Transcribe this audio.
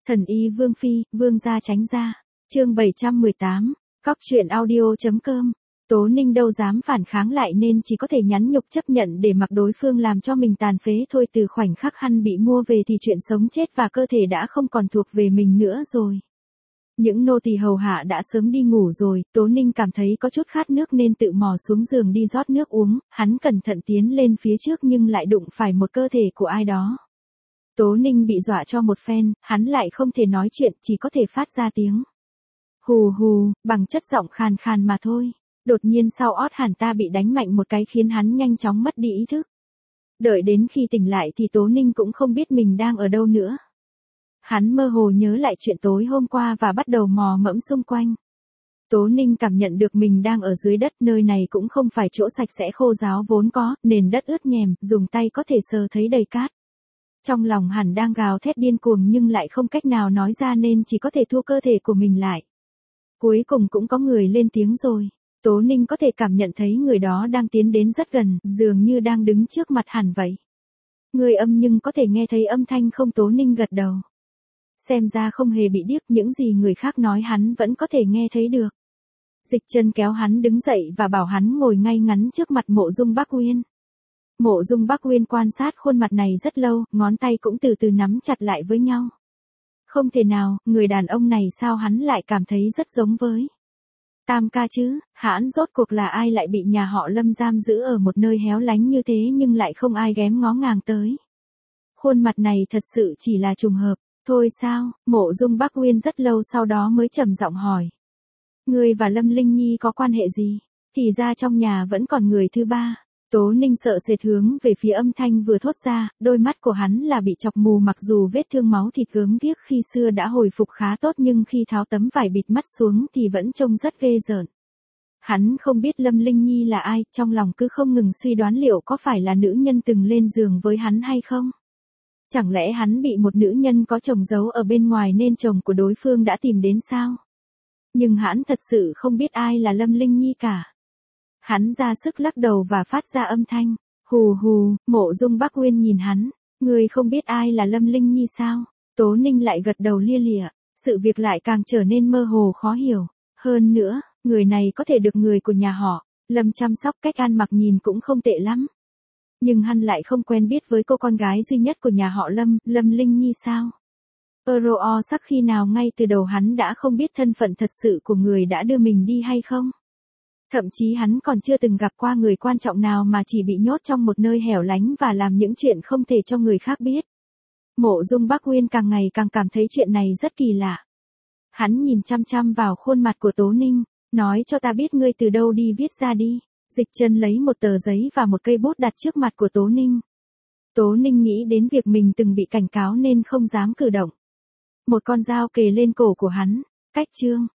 Thần y Vương Phi, Vương gia tránh ra. Chương 718, Cóc truyện audio.com. Tố Ninh đâu dám phản kháng lại nên chỉ có thể nhắn nhục chấp nhận để mặc đối phương làm cho mình tàn phế thôi. Từ khoảnh khắc hắn bị mua về thì chuyện sống chết và cơ thể đã không còn thuộc về mình nữa rồi. Những nô tỳ hầu hạ đã sớm đi ngủ rồi, Tố Ninh cảm thấy có chút khát nước nên tự mò xuống giường đi rót nước uống, hắn cẩn thận tiến lên phía trước nhưng lại đụng phải một cơ thể của ai đó. Tố Ninh bị dọa cho một phen, hắn lại không thể nói chuyện, chỉ có thể phát ra tiếng hù hù, bằng chất giọng khàn khàn mà thôi. Đột nhiên sau ót hắn ta bị đánh mạnh một cái khiến hắn nhanh chóng mất đi ý thức. Đợi đến khi tỉnh lại thì Tố Ninh cũng không biết mình đang ở đâu nữa. Hắn mơ hồ nhớ lại chuyện tối hôm qua và bắt đầu mò mẫm xung quanh. Tố Ninh cảm nhận được mình đang ở dưới đất, nơi này cũng không phải chỗ sạch sẽ khô ráo vốn có, nền đất ướt nhèm, dùng tay có thể sờ thấy đầy cát. Trong lòng hắn đang gào thét điên cuồng nhưng lại không cách nào nói ra nên chỉ có thể thu cơ thể của mình lại. Cuối cùng cũng có người lên tiếng rồi. Tố Ninh có thể cảm nhận thấy người đó đang tiến đến rất gần, dường như đang đứng trước mặt hắn vậy. Người âm nhưng có thể nghe thấy âm thanh không. Tố Ninh gật đầu. Xem ra không hề bị điếc, những gì người khác nói hắn vẫn có thể nghe thấy được. Dịch Chân kéo hắn đứng dậy và bảo hắn ngồi ngay ngắn trước mặt Mộ Dung Bắc Uyên. Mộ Dung Bắc Uyên quan sát khuôn mặt này rất lâu, ngón tay cũng từ từ nắm chặt lại với nhau. Không thể nào, người đàn ông này sao hắn lại cảm thấy rất giống với Tam ca chứ, hãn rốt cuộc là ai lại bị nhà họ Lâm giam giữ ở một nơi héo lánh như thế nhưng lại không ai ghém ngó ngàng tới. Khuôn mặt này thật sự chỉ là trùng hợp, thôi sao? Mộ Dung Bắc Uyên rất lâu sau đó mới trầm giọng hỏi. Ngươi và Lâm Linh Nhi có quan hệ gì? Thì ra trong nhà vẫn còn người thứ ba. Tố Ninh sợ sệt hướng về phía âm thanh vừa thốt ra, đôi mắt của hắn là bị chọc mù, mặc dù vết thương máu thịt gớm ghiếc khi xưa đã hồi phục khá tốt nhưng khi tháo tấm vải bịt mắt xuống thì vẫn trông rất ghê rợn. Hắn không biết Lâm Linh Nhi là ai, trong lòng cứ không ngừng suy đoán liệu có phải là nữ nhân từng lên giường với hắn hay không. Chẳng lẽ hắn bị một nữ nhân có chồng giấu ở bên ngoài nên chồng của đối phương đã tìm đến sao? Nhưng hắn thật sự không biết ai là Lâm Linh Nhi cả. Hắn ra sức lắc đầu và phát ra âm thanh hù hù. Mộ Dung Bắc Uyên nhìn hắn. Ngươi không biết ai là Lâm Linh Nhi sao? Tố Ninh lại gật đầu lia lịa. Sự việc lại càng trở nên mơ hồ khó hiểu. Hơn nữa, người này có thể được người của nhà họ Lâm chăm sóc, cách ăn mặc nhìn cũng không tệ lắm. Nhưng hắn lại không quen biết với cô con gái duy nhất của nhà họ Lâm, Lâm Linh Nhi sao? Sắc khi nào ngay từ đầu hắn đã không biết thân phận thật sự của người đã đưa mình đi hay không? Thậm chí hắn còn chưa từng gặp qua người quan trọng nào mà chỉ bị nhốt trong một nơi hẻo lánh và làm những chuyện không thể cho người khác biết. Mộ Dung Bắc Uyên càng ngày càng cảm thấy chuyện này rất kỳ lạ. Hắn nhìn chăm chăm vào khuôn mặt của Tố Ninh, nói cho ta biết ngươi từ đâu đi, viết ra đi. Dịch Chân lấy một tờ giấy và một cây bút đặt trước mặt của Tố Ninh. Tố Ninh nghĩ đến việc mình từng bị cảnh cáo nên không dám cử động. Một con dao kề lên cổ của hắn. Cách chương